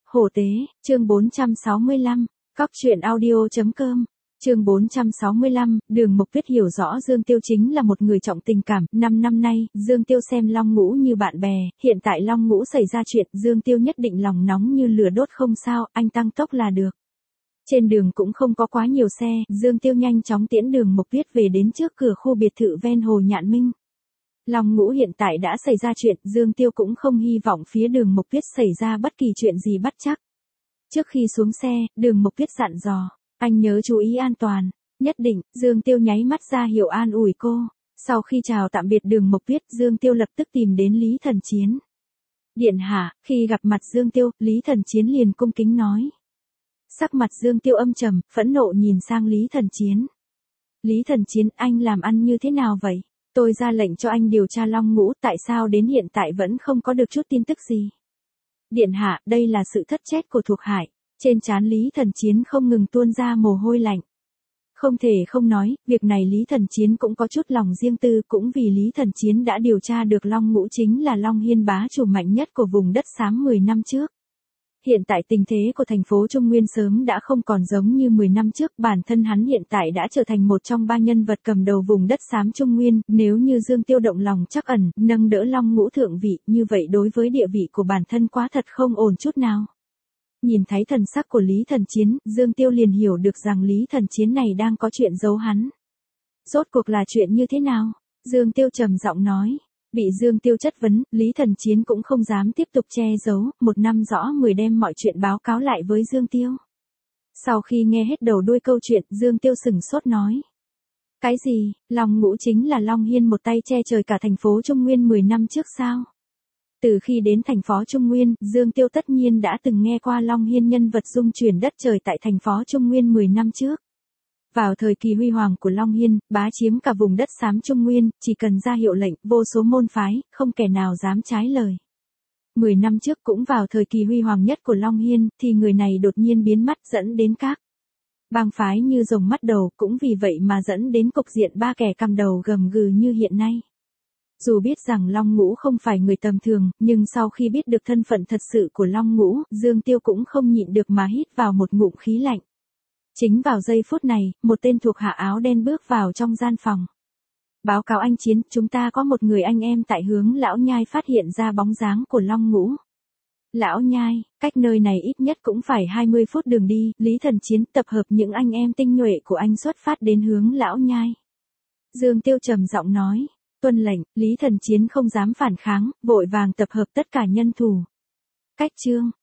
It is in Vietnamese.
Hổ tế, chương 465, cóc truyện audio.com, chương 465, Đường Mộc Tuyết hiểu rõ Dương Tiêu chính là một người trọng tình cảm, 5 năm nay, Dương Tiêu xem Long Ngũ như bạn bè, hiện tại Long Ngũ xảy ra chuyện, Dương Tiêu nhất định lòng nóng như lửa đốt không sao, anh tăng tốc là được. Trên đường cũng không có quá nhiều xe, Dương Tiêu nhanh chóng tiễn Đường Mộc Tuyết về đến trước cửa khu biệt thự ven hồ Nhạn Minh. Long Ngũ hiện tại đã xảy ra chuyện, Dương Tiêu cũng không hy vọng phía Đường Mộc Tuyết xảy ra bất kỳ chuyện gì bất trắc. Trước khi xuống xe, Đường Mộc Tuyết dặn dò, anh nhớ chú ý an toàn, nhất định. Dương Tiêu nháy mắt ra hiệu an ủi cô. Sau khi chào tạm biệt Đường Mộc Tuyết, Dương Tiêu lập tức tìm đến Lý Thần Chiến. Điện hạ, khi gặp mặt Dương Tiêu, Lý Thần Chiến liền cung kính nói. Sắc mặt Dương Tiêu âm trầm, phẫn nộ nhìn sang Lý Thần Chiến. Lý Thần Chiến, anh làm ăn như thế nào vậy? Tôi ra lệnh cho anh điều tra Long Ngũ, tại sao đến hiện tại vẫn không có được chút tin tức gì? Điện hạ, đây là sự thất chết của thuộc hải. Trên trán Lý Thần Chiến không ngừng tuôn ra mồ hôi lạnh. Không thể không nói, việc này Lý Thần Chiến cũng có chút lòng riêng tư, cũng vì Lý Thần Chiến đã điều tra được Long Ngũ chính là Long Hiên bá chủ mạnh nhất của vùng đất xám 10 năm trước. Hiện tại tình thế của thành phố Trung Nguyên sớm đã không còn giống như 10 năm trước, bản thân hắn hiện tại đã trở thành một trong 3 nhân vật cầm đầu vùng đất xám Trung Nguyên, nếu như Dương Tiêu động lòng trắc ẩn, nâng đỡ Long Ngũ thượng vị, như vậy đối với địa vị của bản thân quá thật không ổn chút nào. Nhìn thấy thần sắc của Lý Thần Chiến, Dương Tiêu liền hiểu được rằng Lý Thần Chiến này đang có chuyện giấu hắn. Rốt cuộc là chuyện như thế nào? Dương Tiêu trầm giọng nói. Bị Dương Tiêu chất vấn, Lý Thần Chiến cũng không dám tiếp tục che giấu, 1 năm rõ 10 đem mọi chuyện báo cáo lại với Dương Tiêu. Sau khi nghe hết đầu đuôi câu chuyện, Dương Tiêu sửng sốt nói. Cái gì, Long Ngũ chính là Long Hiên một tay che trời cả thành phố Trung Nguyên 10 năm trước sao? Từ khi đến thành phố Trung Nguyên, Dương Tiêu tất nhiên đã từng nghe qua Long Hiên nhân vật dung chuyển đất trời tại thành phố Trung Nguyên 10 năm trước. Vào thời kỳ huy hoàng của Long Hiên, bá chiếm cả vùng đất xám Trung Nguyên, chỉ cần ra hiệu lệnh, vô số môn phái, không kẻ nào dám trái lời. 10 năm trước cũng vào thời kỳ huy hoàng nhất của Long Hiên, thì người này đột nhiên biến mất dẫn đến các bang phái như rồng mắt đầu, cũng vì vậy mà dẫn đến cục diện 3 kẻ cầm đầu gầm gừ như hiện nay. Dù biết rằng Long Ngũ không phải người tầm thường, nhưng sau khi biết được thân phận thật sự của Long Ngũ, Dương Tiêu cũng không nhịn được mà hít vào một ngụm khí lạnh. Chính vào giây phút này, một tên thuộc hạ áo đen bước vào trong gian phòng. Báo cáo anh Chiến, chúng ta có một người anh em tại hướng Lão Nhai phát hiện ra bóng dáng của Long Ngũ. Lão Nhai, cách nơi này ít nhất cũng phải 20 phút đường đi, Lý Thần Chiến tập hợp những anh em tinh nhuệ của anh xuất phát đến hướng Lão Nhai. Dương Tiêu trầm giọng nói, tuân lệnh, Lý Thần Chiến không dám phản kháng, vội vàng tập hợp tất cả nhân thủ. Cách chương,